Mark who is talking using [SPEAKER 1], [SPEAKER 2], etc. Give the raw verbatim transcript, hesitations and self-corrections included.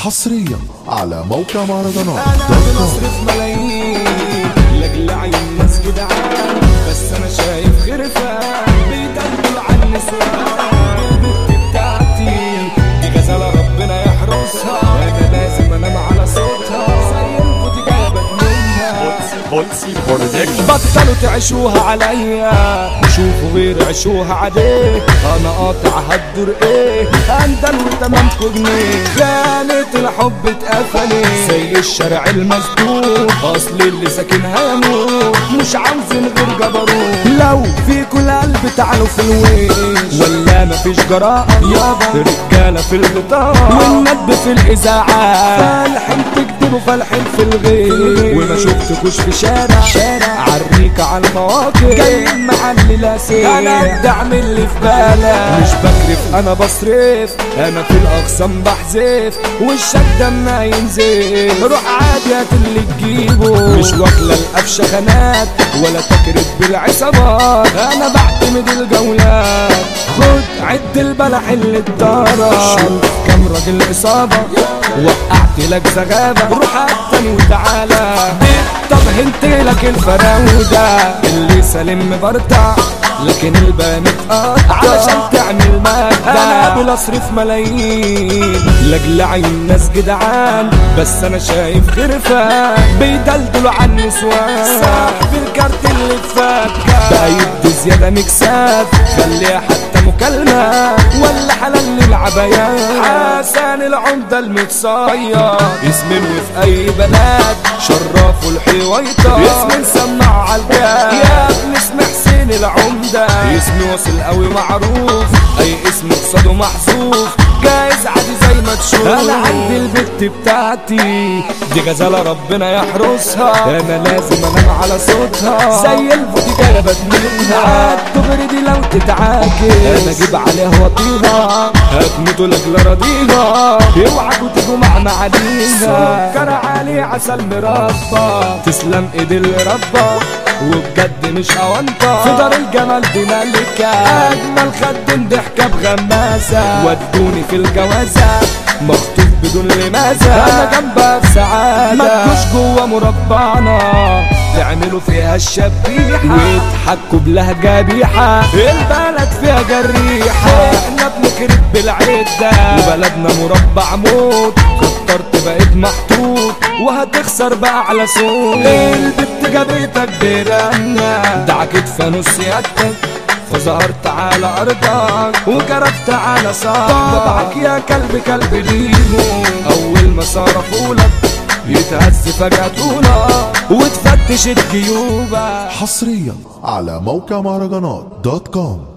[SPEAKER 1] حصريا على موقع مهرجانات.
[SPEAKER 2] انا بنصرف ملايين لاجل عين الناس جدعان، بس انا شايف خرفان بيدلوا على النسوان. البت بتاعتي دي غزالة ربنا يحرسها، انا لازم انام على صوتها زي الفوتيجايه منها. بطلوا تعيشوها عليا، شوفوا غير عيشوها عاديه. انا قاطع هتدور ايه، اندل وتمامكوا جنيه. خانة الحب اتقفلت زي الشارع المسدود، اصل اللي ساكنها يموت مش عاوزين غير جبروت. لو في كل قلب تعالوا في الويش، ولا مفيش جراءة يابا رجالة في البطاقة والندب في الاذاعات. فالحين تكتبوا فالحين في الغير، وما شفتكوش في شارع شارع عريك على المواقف جايين معلي لاسير. انا ادعم اللي في بالك مش بكرف انا بصرف، انا في الاقسام بحذف والشدة ما ينزل. روح عادي هات اللي تجيبه، مش واكلة القفشة خانات ولا تكرف بالعصابات. انا بعتمد الجولات، خد عد البلح اللي اتضرب. شوف كم راجل اصابة وقعت لك زغابة، روح عالتاني وتعالى. طب هنتلك الفراودة اللي سالم مبرطع، لكن البان اتقطع علشان تعمل مادة. انا قابل اصرف ملايين لاجل عين الناس جدعان، بس انا شايف خرفان بيدلدلوا على النسوان. صاحب الكارت اللي فاتك بقى يدي زيادة مكسات، خليها حتى مكالمة ولا حلال للعبايات. حسن العمدة المتصيد يسمن وفي اي بلد، شرفوا الحويطة يسمن سمع عالجاد. يا ابن اسم حسين العمدة اسمي واصل قوي معروف، اي اسم قصاده محذوف جايز عادي زي ما تشوف. انا عندي البت بتاعتي دي غزالة ربنا يحرسها، انا لازم انام على صوتها زي الفوتيجايه بدمنها. الدغري دي لو تتعاكس انا اجيب عليها واطيها، هتموتوا لاجل راضيها. اوعكوا تيجوا مع معالينا، سكر عالي عسل مربى تسلم ايد اللي ربى، وبجد مش اوانطة في دار الجمال دي ملكة. اجمل خدم ضحكة بغماسة، ودوني في الجوازة مخطوف بدون لمازة. انا جنبها في سعادة، ما تجوش جوا مربعنا تعملوا فيها الشبيحة ويضحكوا بلهجة بيحة. البلد فيها جريحة، احنا بنكرب بالعدة وبلدنا مربع موت. كترت بقيت محطوط وهتخسر بقى على صوت. البت جابتك برنة دعكت فانوس سيادتك، فظهرت على ارضك وجربت على صاحبك. يا كلب كلب ليهم اول ما صرفولك يتهز فجأة طولك وتفتش الجيوبك.
[SPEAKER 1] حصريا على موقع مهرجانات دوت كوم.